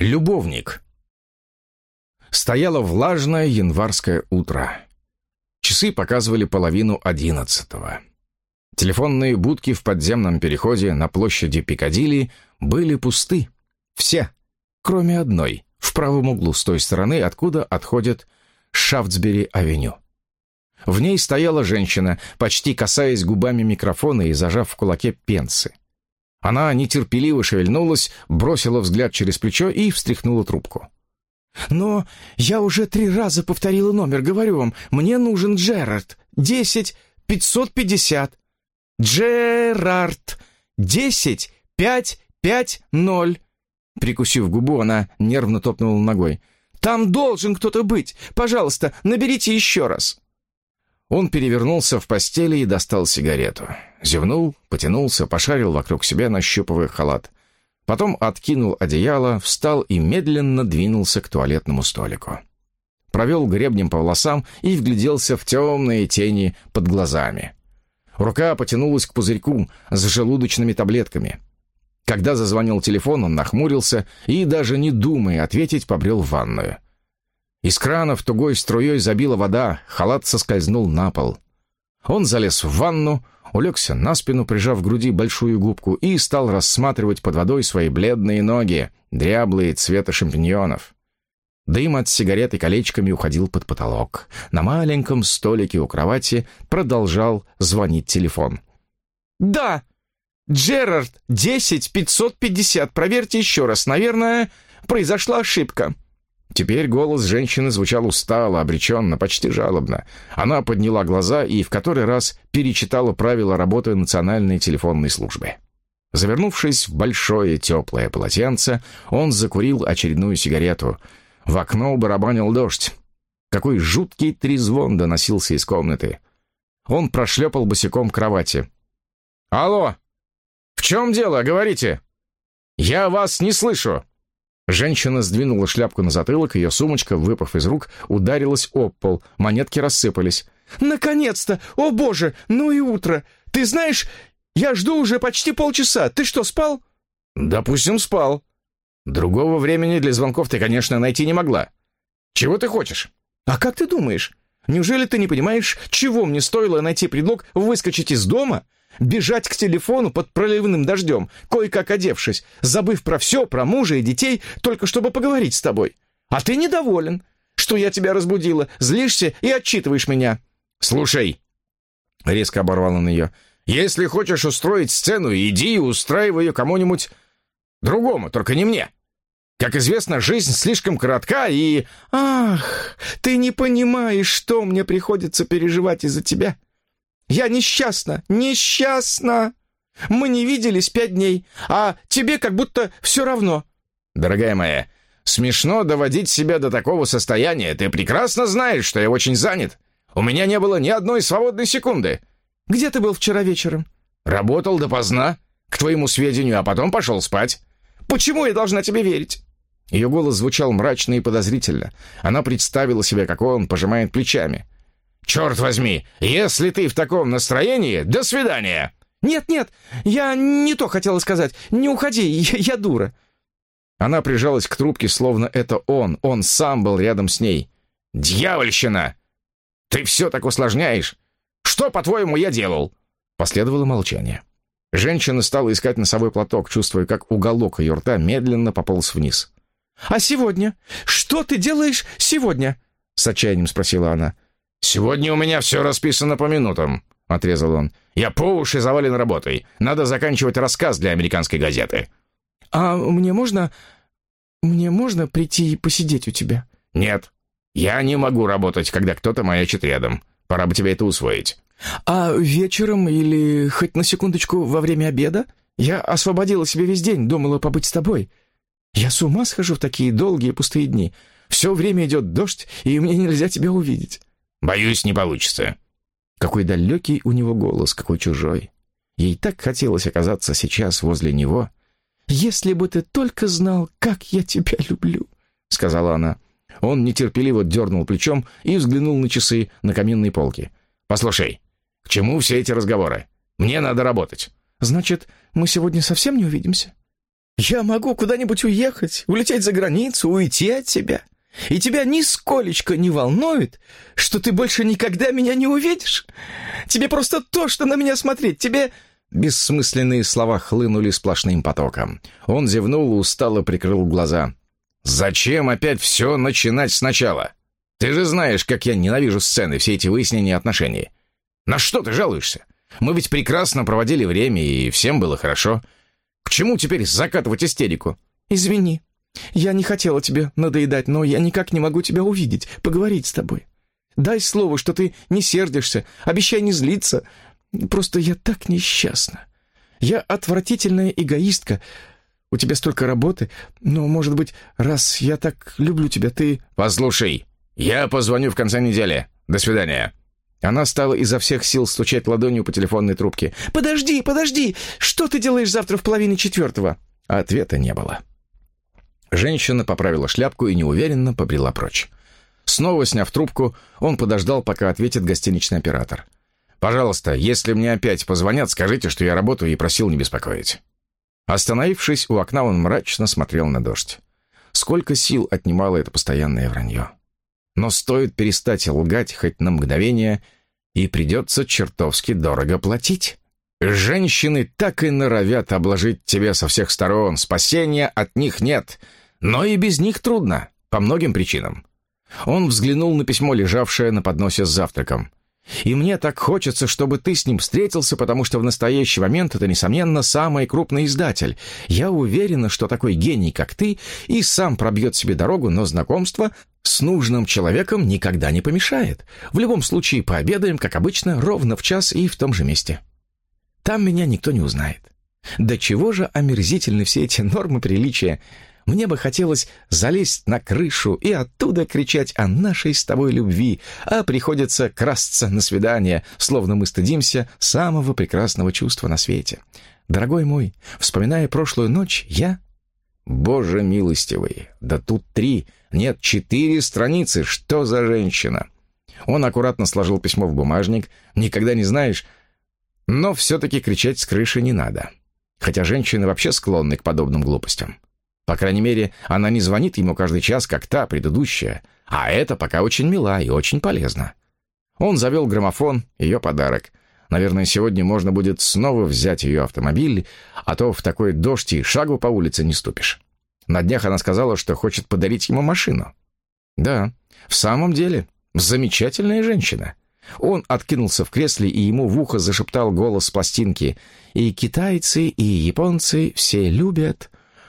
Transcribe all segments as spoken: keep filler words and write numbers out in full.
Любовник. Стояло влажное январское утро. Часы показывали половину одиннадцатого. Телефонные будки в подземном переходе на площади Пикадилли были пусты. Все, кроме одной, в правом углу с той стороны, откуда отходит Шафтсбери-авеню. В ней стояла женщина, почти касаясь губами микрофона и зажав в кулаке пенсы. Она нетерпеливо шевельнулась, бросила взгляд через плечо и встряхнула трубку. «Но я уже три раза повторила номер, говорю вам, мне нужен Джерард, десять пятьсот пятьдесят. Джерард, десять пять пять ноль». Прикусив губу, она нервно топнула ногой. «Там должен кто-то быть. Пожалуйста, наберите еще раз». Он перевернулся в постели и достал сигарету. Зевнул, потянулся, пошарил вокруг себя, нащупывая халат. Потом откинул одеяло, встал и медленно двинулся к туалетному столику. Провел гребнем по волосам и вгляделся в темные тени под глазами. Рука потянулась к пузырьку с желудочными таблетками. Когда зазвонил телефон, он нахмурился и, даже не думая ответить, побрел в ванную. Из кранов тугой струей забила вода, халат соскользнул на пол. Он залез в ванну, улегся на спину, прижав к груди большую губку, и стал рассматривать под водой свои бледные ноги, дряблые цвета шампиньонов. Дым от сигареты колечками уходил под потолок. На маленьком столике у кровати продолжал звонить телефон. «Да! Джерард, десять пятьсот пятьдесят. Проверьте еще раз. Наверное, произошла ошибка». Теперь голос женщины звучал устало, обреченно, почти жалобно. Она подняла глаза и в который раз перечитала правила работы национальной телефонной службы. Завернувшись в большое теплое полотенце, он закурил очередную сигарету. В окно барабанил дождь. Какой жуткий трезвон доносился из комнаты. Он прошлепал босиком к кровати. «Алло! В чем дело? Говорите! Я вас не слышу!» Женщина сдвинула шляпку на затылок, ее сумочка, выпав из рук, ударилась об пол, монетки рассыпались. «Наконец-то! О боже, ну и утро! Ты знаешь, я жду уже почти полчаса. Ты что, спал?» «Допустим, спал. Другого времени для звонков ты, конечно, найти не могла. Чего ты хочешь?» «А как ты думаешь? Неужели ты не понимаешь, чего мне стоило найти предлог выскочить из дома, бежать к телефону под проливным дождем, кое-как одевшись, забыв про все, про мужа и детей, только чтобы поговорить с тобой? А ты недоволен, что я тебя разбудила, злишься и отчитываешь меня». «Слушай», — резко оборвал он ее, — «если хочешь устроить сцену, иди и устраивай ее кому-нибудь другому, только не мне. Как известно, жизнь слишком коротка и...» «Ах, ты не понимаешь, что мне приходится переживать из-за тебя. Я несчастна, несчастна. Мы не виделись пять дней, а тебе как будто все равно». «Дорогая моя, смешно доводить себя до такого состояния. Ты прекрасно знаешь, что я очень занят. У меня не было ни одной свободной секунды». «Где ты был вчера вечером?» «Работал допоздна, к твоему сведению, а потом пошел спать». «Почему я должна тебе верить?» Ее голос звучал мрачно и подозрительно. Она представила себе, как он пожимает плечами. «Черт возьми, если ты в таком настроении, до свидания!» «Нет-нет, я не то хотела сказать. Не уходи, я, я дура». Она прижалась к трубке, словно это он, он сам был рядом с ней. «Дьявольщина! Ты все так усложняешь! Что, по-твоему, я делал?» Последовало молчание. Женщина стала искать носовой платок, чувствуя, как уголок ее рта медленно пополз вниз. «А сегодня? Что ты делаешь сегодня?» — с отчаянием спросила она. «Сегодня у меня все расписано по минутам», — отрезал он. «Я по уши завален работой. Надо заканчивать рассказ для американской газеты». «А мне можно... мне можно прийти и посидеть у тебя?» «Нет, я не могу работать, когда кто-то маячит рядом. Пора бы тебе это усвоить». «А вечером или хоть на секундочку во время обеда? Я освободила себе весь день, думала побыть с тобой. Я с ума схожу в такие долгие пустые дни. Все время идет дождь, и мне нельзя тебя увидеть». «Боюсь, не получится». Какой далекий у него голос, какой чужой. Ей так хотелось оказаться сейчас возле него. «Если бы ты только знал, как я тебя люблю», — сказала она. Он нетерпеливо дернул плечом и взглянул на часы на каминной полке. «Послушай, к чему все эти разговоры? Мне надо работать». «Значит, мы сегодня совсем не увидимся?» Я могу куда-нибудь уехать, улететь за границу, уйти от тебя. И тебя нисколечко не волнует, что ты больше никогда меня не увидишь? Тебе просто тошно на меня смотреть, тебе...» Бессмысленные слова хлынули сплошным потоком. Он зевнул и устало прикрыл глаза. «Зачем опять все начинать сначала? Ты же знаешь, как я ненавижу сцены, все эти выяснения отношений. На что ты жалуешься? Мы ведь прекрасно проводили время, и всем было хорошо. К чему теперь закатывать истерику?» «Извини. Я не хотела тебе надоедать, но я никак не могу тебя увидеть, поговорить с тобой. Дай слово, что ты не сердишься, обещай не злиться. Просто я так несчастна. Я отвратительная эгоистка. У тебя столько работы, но, может быть, раз я так люблю тебя, ты...» «Послушай, я позвоню в конце недели. До свидания». Она стала изо всех сил стучать ладонью по телефонной трубке. «Подожди, подожди! Что ты делаешь завтра в половине четвертого?» Ответа не было. Женщина поправила шляпку и неуверенно побрела прочь. Снова сняв трубку, он подождал, пока ответит гостиничный оператор. «Пожалуйста, если мне опять позвонят, скажите, что я работаю и просил не беспокоить». Остановившись у окна, он мрачно смотрел на дождь. Сколько сил отнимало это постоянное вранье. Но стоит перестать лгать хоть на мгновение, и придется чертовски дорого платить. Женщины так и норовят обложить тебя со всех сторон, спасения от них нет. Но и без них трудно, по многим причинам. Он взглянул на письмо, лежавшее на подносе с завтраком. «И мне так хочется, чтобы ты с ним встретился, потому что в настоящий момент это, несомненно, самый крупный издатель. Я уверена, что такой гений, как ты, и сам пробьет себе дорогу, но знакомство с нужным человеком никогда не помешает. В любом случае, пообедаем, как обычно, ровно в час и в том же месте. Там меня никто не узнает. До чего же омерзительны все эти нормы приличия. Мне бы хотелось залезть на крышу и оттуда кричать о нашей с тобой любви, а приходится красться на свидание, словно мы стыдимся самого прекрасного чувства на свете. Дорогой мой, вспоминая прошлую ночь, я... Боже милостивый, да тут три, нет, четыре страницы, что за женщина? Он аккуратно сложил письмо в бумажник, никогда не знаешь, но все-таки кричать с крыши не надо. Хотя женщины вообще склонны к подобным глупостям. По крайней мере, она не звонит ему каждый час, как та предыдущая, а это пока очень мила и очень полезно. Он завел граммофон, ее подарок. Наверное, сегодня можно будет снова взять ее автомобиль, а то в такой дождь и шагу по улице не ступишь. На днях она сказала, что хочет подарить ему машину. Да, в самом деле, замечательная женщина. Он откинулся в кресле, и ему в ухо зашептал голос с пластинки. «И китайцы, и японцы все любят...»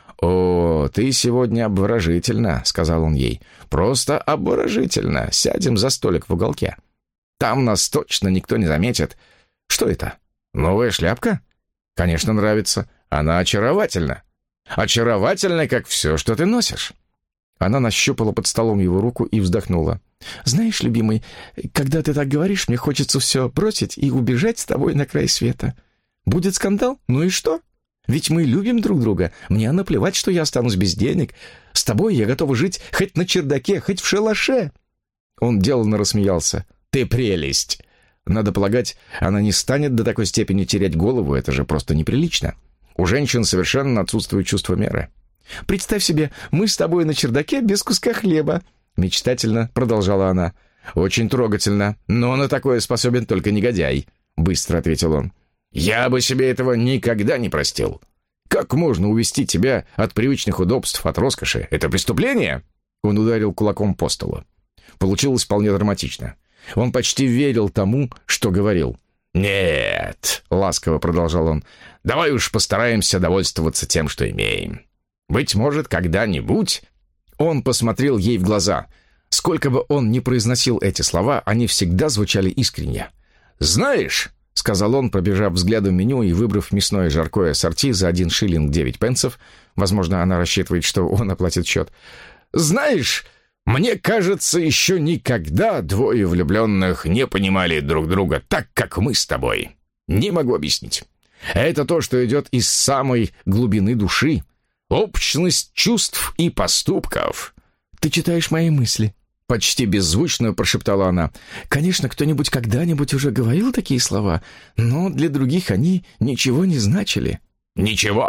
«О, ты сегодня обворожительна», — сказал он ей. «Просто обворожительна. Сядем за столик в уголке. Там нас точно никто не заметит. Что это? Новая шляпка? Конечно, нравится. Она очаровательна. Очаровательна, как все, что ты носишь». Она нащупала под столом его руку и вздохнула. «Знаешь, любимый, когда ты так говоришь, мне хочется все бросить и убежать с тобой на край света. Будет скандал? Ну и что? Ведь мы любим друг друга. Мне наплевать, что я останусь без денег. С тобой я готова жить хоть на чердаке, хоть в шалаше». Он деланно рассмеялся. «Ты прелесть!» Надо полагать, она не станет до такой степени терять голову, это же просто неприлично. У женщин совершенно отсутствует чувство меры. «Представь себе, мы с тобой на чердаке без куска хлеба», — мечтательно продолжала она. «Очень трогательно, но на такое способен только негодяй», — быстро ответил он. «Я бы себе этого никогда не простил. Как можно увести тебя от привычных удобств, от роскоши? Это преступление?» Он ударил кулаком по столу. Получилось вполне драматично. Он почти верил тому, что говорил. «Нет», — ласково продолжал он, — «давай уж постараемся довольствоваться тем, что имеем. Быть может, когда-нибудь...» Он посмотрел ей в глаза. Сколько бы он ни произносил эти слова, они всегда звучали искренне. «Знаешь», — сказал он, пробежав взглядом меню и выбрав мясное жаркое ассорти за один шиллинг девять пенсов, возможно, она рассчитывает, что он оплатит счет, «знаешь, мне кажется, еще никогда двое влюбленных не понимали друг друга так, как мы с тобой. Не могу объяснить. Это то, что идет из самой глубины души. Общность чувств и поступков». «Ты читаешь мои мысли», — почти беззвучно прошептала она. «Конечно, кто-нибудь когда-нибудь уже говорил такие слова, но для других они ничего не значили». «Ничего»,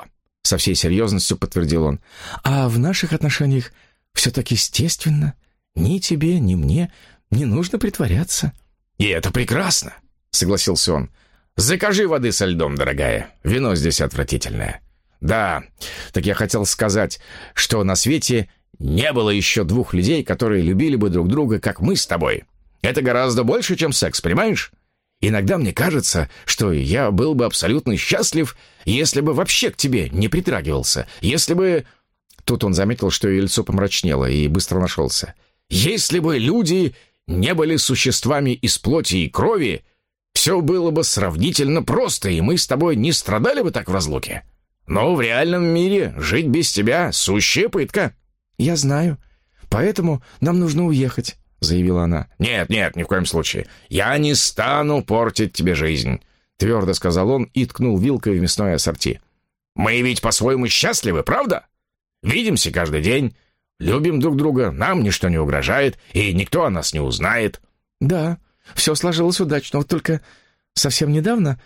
Со всей серьезностью подтвердил он. «А в наших отношениях все так естественно. Ни тебе, ни мне не нужно притворяться». «И это прекрасно», — согласился он. «Закажи воды со льдом, дорогая. Вино здесь отвратительное». «Да, так я хотел сказать, что на свете не было еще двух людей, которые любили бы друг друга, как мы с тобой. Это гораздо больше, чем секс, понимаешь? Иногда мне кажется, что я был бы абсолютно счастлив, если бы вообще к тебе не притрагивался, если бы...» Тут он заметил, что ее лицо помрачнело, и быстро нашелся. «Если бы люди не были существами из плоти и крови, все было бы сравнительно просто, и мы с тобой не страдали бы так в разлуке. Но в реальном мире жить без тебя — сущая пытка». «Я знаю. Поэтому нам нужно уехать», — заявила она. «Нет, нет, ни в коем случае. Я не стану портить тебе жизнь», — твердо сказал он и ткнул вилкой в мясное ассорти. «Мы ведь по-своему счастливы, правда? Видимся каждый день, любим друг друга, нам ничто не угрожает, и никто о нас не узнает». «Да, все сложилось удачно. Вот только совсем недавно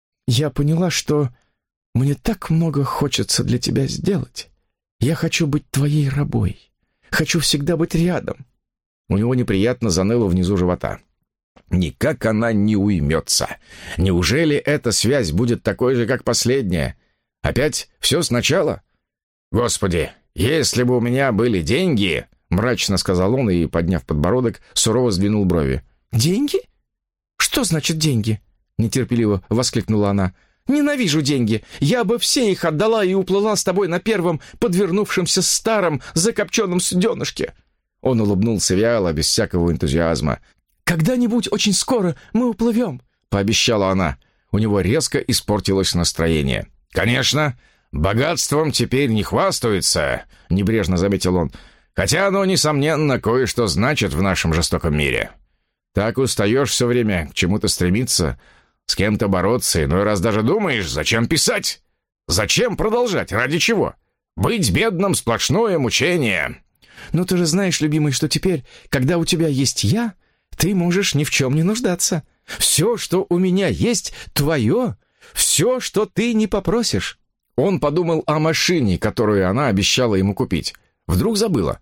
я поняла, что мне так много хочется для тебя сделать. Я хочу быть твоей рабой. Хочу всегда быть рядом». У него неприятно заныло внизу живота. Никак она не уймется. Неужели эта связь будет такой же, как последняя? Опять все сначала? «Господи, если бы у меня были деньги...» — мрачно сказал он и, подняв подбородок, сурово сдвинул брови. «Деньги? Что значит деньги?» — нетерпеливо воскликнула она. «Ненавижу деньги. Я бы все их отдала и уплыла с тобой на первом подвернувшемся старом закопченном суденышке». Он улыбнулся вяло, без всякого энтузиазма. «Когда-нибудь очень скоро мы уплывем», — пообещала она. У него резко испортилось настроение. «Конечно, богатством теперь не хвастаются», — небрежно заметил он. «Хотя оно, несомненно, кое-что значит в нашем жестоком мире. Так устаешь все время к чему-то стремиться, с кем-то бороться, иной раз даже думаешь, зачем писать? Зачем продолжать? Ради чего? Быть бедным — сплошное мучение». «Но ты же знаешь, любимый, что теперь, когда у тебя есть я, ты можешь ни в чем не нуждаться. Все, что у меня есть, твое. Все, что ты не попросишь». Он подумал о машине, которую она обещала ему купить. Вдруг забыла.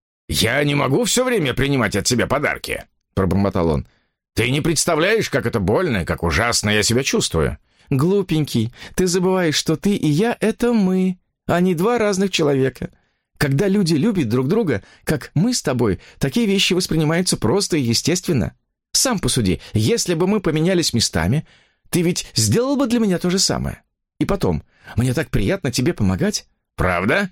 «Я не могу все время принимать от тебя подарки», — пробормотал он. «Ты не представляешь, как это больно, как ужасно я себя чувствую». «Глупенький, ты забываешь, что ты и я — это мы, а не два разных человека. Когда люди любят друг друга, как мы с тобой, такие вещи воспринимаются просто и естественно. Сам посуди, если бы мы поменялись местами, ты ведь сделал бы для меня то же самое. И потом, мне так приятно тебе помогать». «Правда?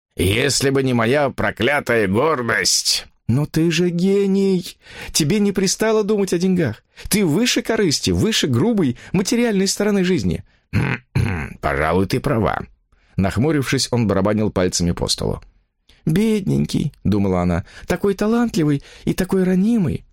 Если бы не моя проклятая гордость...» «Но ты же гений! Тебе не пристало думать о деньгах. Ты выше корысти, выше грубой материальной стороны жизни». «Пожалуй, ты права». Нахмурившись, он барабанил пальцами по столу. «Бедненький», — думала она, — «такой талантливый и такой ранимый».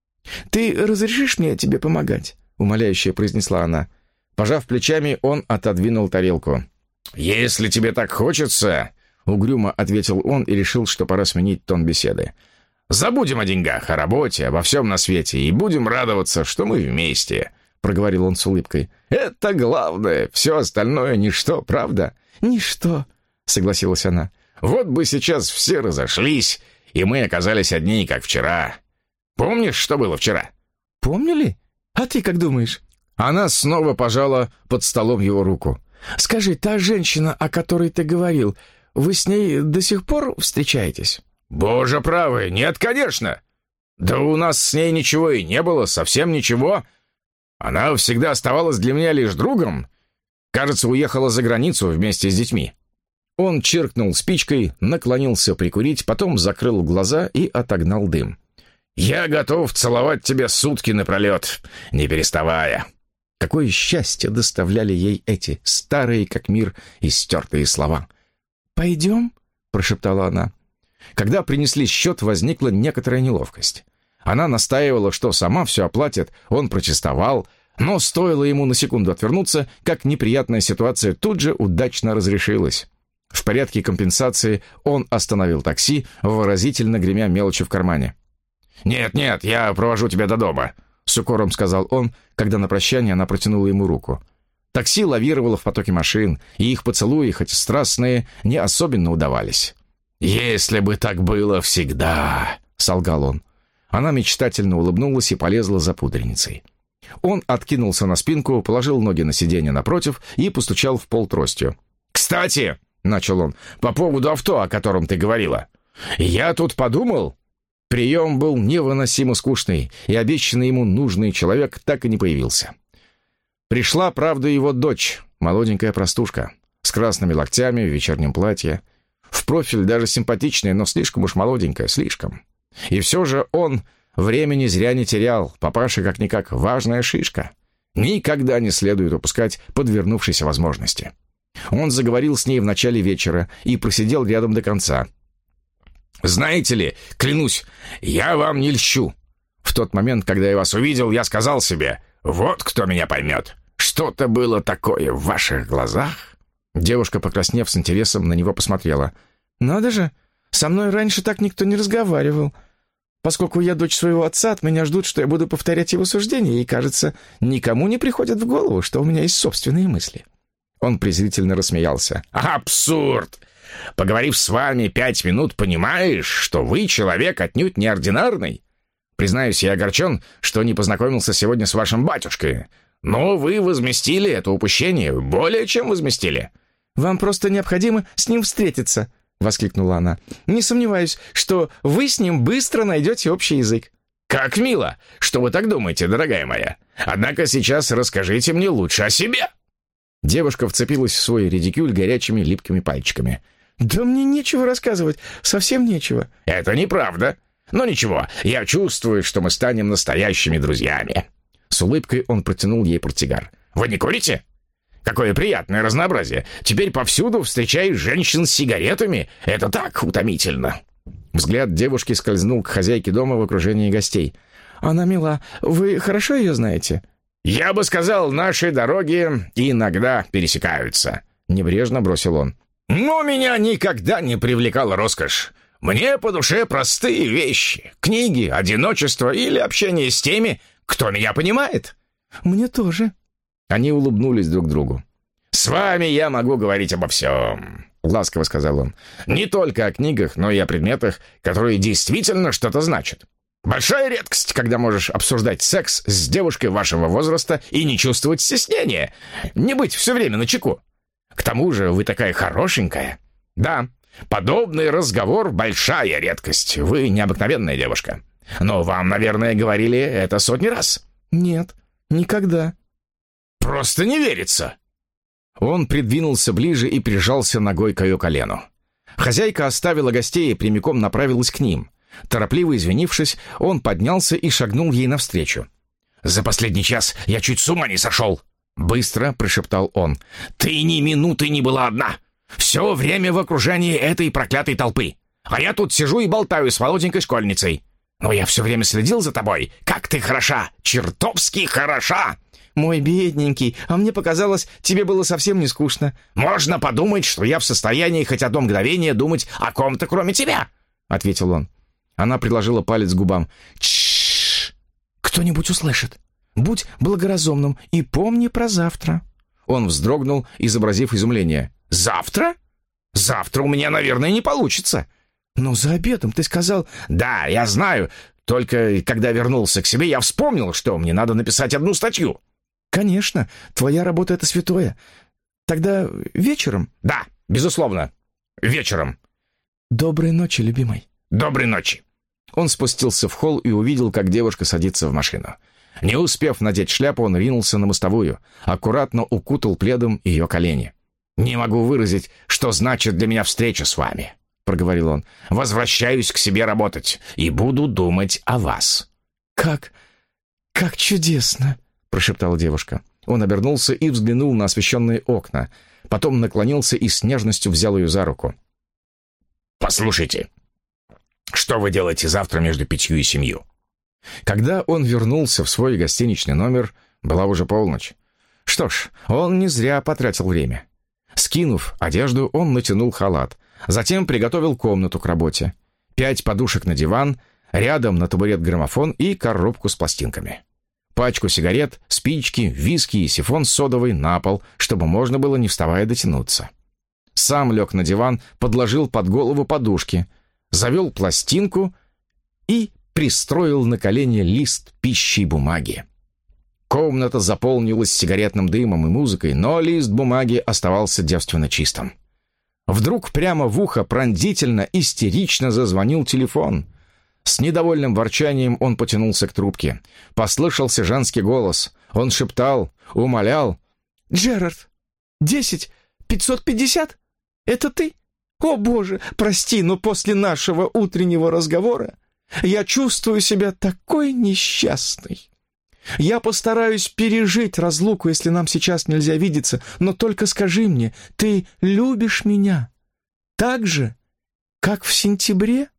«Ты разрешишь мне тебе помогать?» — умоляюще произнесла она. Пожав плечами, он отодвинул тарелку. «Если тебе так хочется...» — угрюмо ответил он и решил, что пора сменить тон беседы. «Забудем о деньгах, о работе, обо всем на свете и будем радоваться, что мы вместе», — проговорил он с улыбкой. «Это главное, все остальное ничто, правда?» «Ничто», — согласилась она. «Вот бы сейчас все разошлись, и мы оказались одни, как вчера. Помнишь, что было вчера?» «Помню ли? А ты как думаешь?» Она снова пожала под столом его руку. «Скажи, та женщина, о которой ты говорил, вы с ней до сих пор встречаетесь?» «Боже правый, нет, конечно! Да у нас с ней ничего и не было, совсем ничего. Она всегда оставалась для меня лишь другом. Кажется, уехала за границу вместе с детьми». Он чиркнул спичкой, наклонился прикурить, потом закрыл глаза и отогнал дым. «Я готов целовать тебя сутки напролет, не переставая». Какое счастье доставляли ей эти старые, как мир, истертые слова. «Пойдем?» — прошептала она. Когда принесли счет, возникла некоторая неловкость. Она настаивала, что сама все оплатит, он протестовал, но стоило ему на секунду отвернуться, как неприятная ситуация тут же удачно разрешилась. В порядке компенсации он остановил такси, выразительно гремя мелочью в кармане. «Нет, нет, я провожу тебя до дома», — с укором сказал он, когда на прощание она протянула ему руку. Такси лавировало в потоке машин, и их поцелуи, хоть и страстные, не особенно удавались. «Если бы так было всегда», — солгал он. Она мечтательно улыбнулась и полезла за пудреницей. Он откинулся на спинку, положил ноги на сиденье напротив и постучал в пол тростью. «Кстати», — начал он, — «по поводу авто, о котором ты говорила. Я тут подумал...» Прием был невыносимо скучный, и обещанный ему нужный человек так и не появился. Пришла, правда, его дочь, молоденькая простушка, с красными локтями, в вечернем платье. В профиль даже симпатичная, но слишком уж молоденькая, слишком. И все же он времени зря не терял, папаша как-никак важная шишка. Никогда не следует упускать подвернувшейся возможности. Он заговорил с ней в начале вечера и просидел рядом до конца. «Знаете ли, клянусь, я вам не льщу. В тот момент, когда я вас увидел, я сказал себе, вот кто меня поймет. Что-то было такое в ваших глазах». Девушка, покраснев, с интересом на него посмотрела. «Надо же, со мной раньше так никто не разговаривал. Поскольку я дочь своего отца, от меня ждут, что я буду повторять его суждения, и, кажется, никому не приходит в голову, что у меня есть собственные мысли». Он презрительно рассмеялся. «Абсурд! Поговорив с вами пять минут, понимаешь, что вы человек отнюдь неординарный. Признаюсь, я огорчен, что не познакомился сегодня с вашим батюшкой. Но вы возместили это упущение, более чем возместили». «Вам просто необходимо с ним встретиться», — воскликнула она. «Не сомневаюсь, что вы с ним быстро найдете общий язык». «Как мило, что вы так думаете, дорогая моя. Однако сейчас расскажите мне лучше о себе». Девушка вцепилась в свой редикюль горячими липкими пальчиками. «Да мне нечего рассказывать, совсем нечего». «Это неправда. Но ничего, я чувствую, что мы станем настоящими друзьями». С улыбкой он протянул ей портсигар. «Вы не курите? Какое приятное разнообразие. Теперь повсюду встречаешь женщин с сигаретами. Это так утомительно». Взгляд девушки скользнул к хозяйке дома в окружении гостей. «Она мила. Вы хорошо ее знаете?» «Я бы сказал, наши дороги иногда пересекаются», — небрежно бросил он. «Но меня никогда не привлекала роскошь. Мне по душе простые вещи. Книги, одиночество или общение с теми, кто меня понимает». «Мне тоже». Они улыбнулись друг другу. «С вами я могу говорить обо всем», — ласково сказал он. «Не только о книгах, но и о предметах, которые действительно что-то значат. Большая редкость, когда можешь обсуждать секс с девушкой вашего возраста и не чувствовать стеснения, не быть все время начеку. К тому же вы такая хорошенькая. Да, подобный разговор — большая редкость. Вы необыкновенная девушка. Но вам, наверное, говорили это сотни раз». «Нет, никогда». «Просто не верится». Он придвинулся ближе и прижался ногой к ее колену. Хозяйка оставила гостей и прямиком направилась к ним. Торопливо извинившись, он поднялся и шагнул ей навстречу. «За последний час я чуть с ума не сошел!» Быстро прошептал он. «Ты ни минуты не была одна! Все время в окружении этой проклятой толпы! А я тут сижу и болтаю с молоденькой школьницей! Но я все время следил за тобой! Как ты хороша! Чертовски хороша!» «Мой бедненький, а мне показалось, тебе было совсем не скучно». «Можно подумать, что я в состоянии хоть одно мгновение думать о ком-то, кроме тебя!» Ответил он. Она приложила палец к губам. «Тш-ш-ш! Кто-нибудь услышит. Будь благоразумным и помни про завтра». Он вздрогнул, изобразив изумление. «Завтра? Завтра у меня, наверное, не получится». «Но за обедом ты сказал...» «Да, я знаю. Только когда вернулся к себе, я вспомнил, что мне надо написать одну статью». «Конечно. Твоя работа — это святое. Тогда вечером?» «Да, безусловно. Вечером». «Доброй ночи, любимый». «Доброй ночи». Он спустился в холл и увидел, как девушка садится в машину. Не успев надеть шляпу, он ринулся на мостовую, аккуратно укутал пледом ее колени. «Не могу выразить, что значит для меня встреча с вами», — проговорил он. «Возвращаюсь к себе работать и буду думать о вас». «Как... как чудесно», — прошептала девушка. Он обернулся и взглянул на освещенные окна. Потом наклонился и с нежностью взял ее за руку. «Послушайте, что вы делаете завтра между пятью и семью?» Когда он вернулся в свой гостиничный номер, была уже полночь. Что ж, он не зря потратил время. Скинув одежду, он натянул халат. Затем приготовил комнату к работе. Пять подушек на диван, рядом на табурет граммофон и коробку с пластинками. пачку сигарет, спички, виски и сифон с содовой на пол, чтобы можно было, не вставая, дотянуться. Сам лег на диван, подложил под голову подушки, завел пластинку и пристроил на колени лист пищи и бумаги. Комната заполнилась сигаретным дымом и музыкой, но лист бумаги оставался девственно чистым. Вдруг прямо в ухо пронзительно, истерично зазвонил телефон. С недовольным ворчанием он потянулся к трубке. Послышался женский голос. Он шептал, умолял. «Джерард, десять пятьсот пятьдесят? Это ты? О, Боже, прости, но после нашего утреннего разговора я чувствую себя такой несчастной. Я постараюсь пережить разлуку, если нам сейчас нельзя видеться, но только скажи мне, ты любишь меня так же, как в сентябре?»